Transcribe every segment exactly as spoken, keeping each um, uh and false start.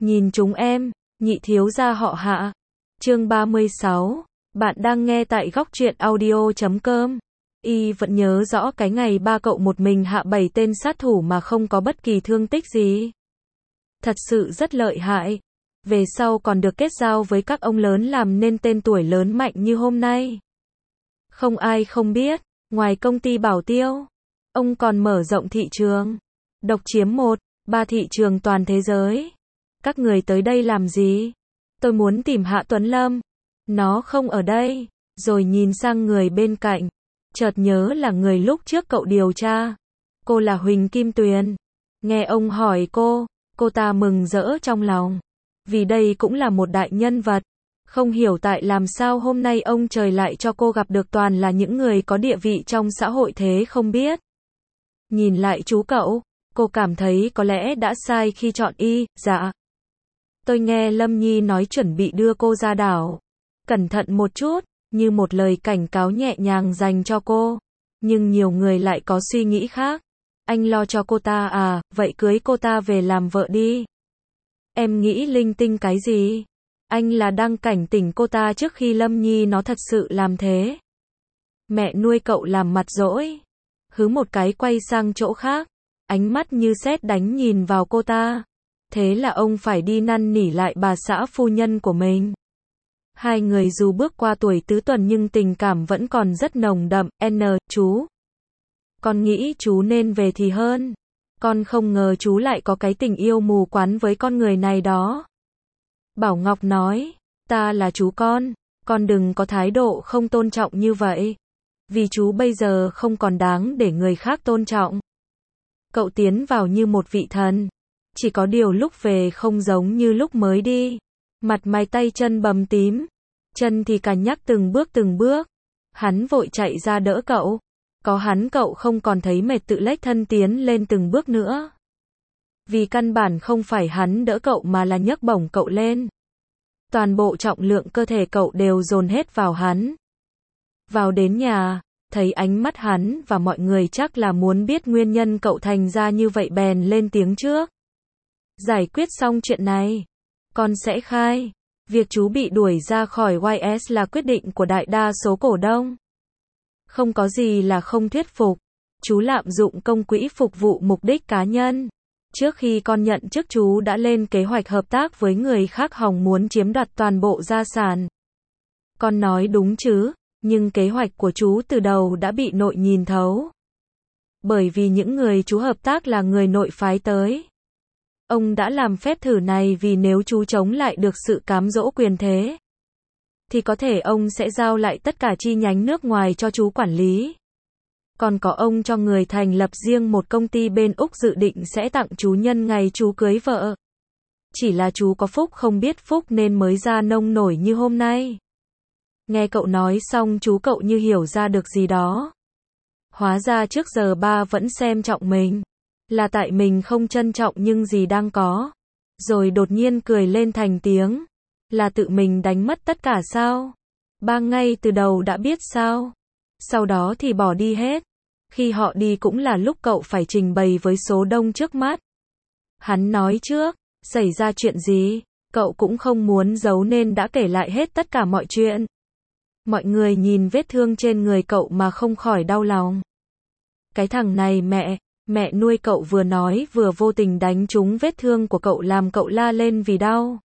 Nhìn chúng em, nhị thiếu gia họ Hạ. Chương ba mươi sáu. Bạn đang nghe tại góc truyện audio chấm com. Y vẫn nhớ rõ cái ngày ba cậu một mình hạ bảy tên sát thủ mà không có bất kỳ thương tích gì. Thật sự rất lợi hại. Về sau còn được kết giao với các ông lớn làm nên tên tuổi lớn mạnh như hôm nay. Không ai không biết, ngoài công ty Bảo Tiêu, ông còn mở rộng thị trường. Độc chiếm một, ba thị trường toàn thế giới. Các người tới đây làm gì? Tôi muốn tìm Hạ Tuấn Lâm. Nó không ở đây. Rồi nhìn sang người bên cạnh. Chợt nhớ là người lúc trước cậu điều tra. Cô là Huỳnh Kim Tuyền. Nghe ông hỏi cô, cô ta mừng rỡ trong lòng. Vì đây cũng là một đại nhân vật. Không hiểu tại làm sao hôm nay ông trời lại cho cô gặp được toàn là những người có địa vị trong xã hội thế không biết. Nhìn lại chú cậu, cô cảm thấy có lẽ đã sai khi chọn y. Dạ. Tôi nghe Lâm Nhi nói chuẩn bị đưa cô ra đảo. Cẩn thận một chút, như một lời cảnh cáo nhẹ nhàng dành cho cô. Nhưng nhiều người lại có suy nghĩ khác. Anh lo cho cô ta à, vậy cưới cô ta về làm vợ đi. Em nghĩ linh tinh cái gì? Anh là đang cảnh tỉnh cô ta trước khi Lâm Nhi nó thật sự làm thế. Mẹ nuôi cậu làm mặt dỗi. Hứ một cái quay sang chỗ khác. Ánh mắt như sét đánh nhìn vào cô ta. Thế là ông phải đi năn nỉ lại bà xã phu nhân của mình. Hai người dù bước qua tuổi tứ tuần nhưng tình cảm vẫn còn rất nồng đậm. N, chú. Con nghĩ chú nên về thì hơn. Con không ngờ chú lại có cái tình yêu mù quáng với con người này đó. Bảo Ngọc nói, ta là chú con, con đừng có thái độ không tôn trọng như vậy. Vì chú bây giờ không còn đáng để người khác tôn trọng. Cậu tiến vào như một vị thần. Chỉ có điều lúc về không giống như lúc mới đi. Mặt mày tay chân bầm tím. Chân thì cà nhắc từng bước từng bước. Hắn vội chạy ra đỡ cậu. Có hắn cậu không còn thấy mệt tự lách thân tiến lên từng bước nữa. Vì căn bản không phải hắn đỡ cậu mà là nhấc bổng cậu lên. Toàn bộ trọng lượng cơ thể cậu đều dồn hết vào hắn. Vào đến nhà, thấy ánh mắt hắn và mọi người chắc là muốn biết nguyên nhân cậu thành ra như vậy bèn lên tiếng trước. Giải quyết xong chuyện này, con sẽ khai. Việc chú bị đuổi ra khỏi Y S là quyết định của đại đa số cổ đông. Không có gì là không thuyết phục. Chú lạm dụng công quỹ phục vụ mục đích cá nhân. Trước khi con nhận chức chú đã lên kế hoạch hợp tác với người khác hòng muốn chiếm đoạt toàn bộ gia sản. Con nói đúng chứ, nhưng kế hoạch của chú từ đầu đã bị nội nhìn thấu. Bởi vì những người chú hợp tác là người nội phái tới. Ông đã làm phép thử này vì nếu chú chống lại được sự cám dỗ quyền thế, thì có thể ông sẽ giao lại tất cả chi nhánh nước ngoài cho chú quản lý. Còn có ông cho người thành lập riêng một công ty bên Úc dự định sẽ tặng chú nhân ngày chú cưới vợ. Chỉ là chú có phúc không biết phúc nên mới ra nông nổi như hôm nay. Nghe cậu nói xong chú cậu như hiểu ra được gì đó. Hóa ra trước giờ ba vẫn xem trọng mình. Là tại mình không trân trọng nhưng gì đang có. Rồi đột nhiên cười lên thành tiếng. Là tự mình đánh mất tất cả sao? Ba ngay từ đầu đã biết sao? Sau đó thì bỏ đi hết. Khi họ đi cũng là lúc cậu phải trình bày với số đông trước mắt. Hắn nói trước, xảy ra chuyện gì, cậu cũng không muốn giấu nên đã kể lại hết tất cả mọi chuyện. Mọi người nhìn vết thương trên người cậu mà không khỏi đau lòng. Cái thằng này mẹ, mẹ nuôi cậu vừa nói vừa vô tình đánh trúng vết thương của cậu làm cậu la lên vì đau.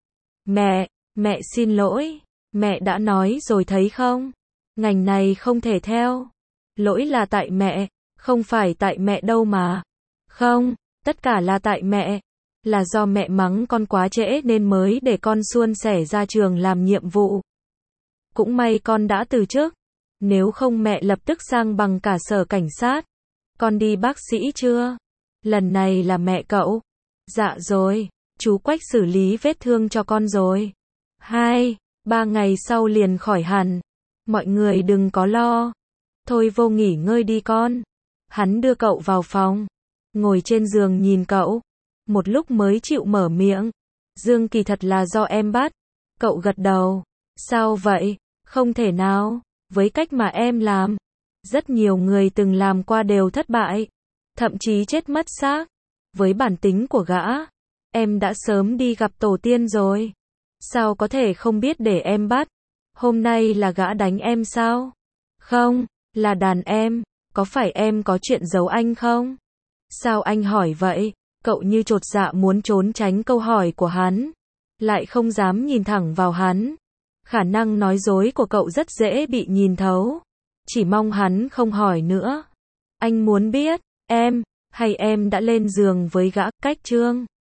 Mẹ, mẹ xin lỗi, mẹ đã nói rồi thấy không? Ngành này không thể theo. Lỗi là tại mẹ, không phải tại mẹ đâu mà. Không, tất cả là tại mẹ. Là do mẹ mắng con quá trễ nên mới để con suôn sẻ ra trường làm nhiệm vụ. Cũng may con đã từ chức. Nếu không mẹ lập tức sang bằng cả sở cảnh sát. Con đi bác sĩ chưa? Lần này là mẹ cậu. Dạ rồi, chú Quách xử lý vết thương cho con rồi. Hai, ba ngày sau liền khỏi hẳn. Mọi người đừng có lo. Thôi vô nghỉ ngơi đi con. Hắn đưa cậu vào phòng. Ngồi trên giường nhìn cậu. Một lúc mới chịu mở miệng. Dương kỳ thật là do em bắt. Cậu gật đầu. Sao vậy? Không thể nào. Với cách mà em làm. Rất nhiều người từng làm qua đều thất bại. Thậm chí chết mất xác. Với bản tính của gã. Em đã sớm đi gặp tổ tiên rồi. Sao có thể không biết để em bắt? Hôm nay là gã đánh em sao? Không, là đàn em. Có phải em có chuyện giấu anh không? Sao anh hỏi vậy? Cậu như chột dạ muốn trốn tránh câu hỏi của hắn. Lại không dám nhìn thẳng vào hắn. Khả năng nói dối của cậu rất dễ bị nhìn thấu. Chỉ mong hắn không hỏi nữa. Anh muốn biết, em, hay em đã lên giường với gã, cách Trương?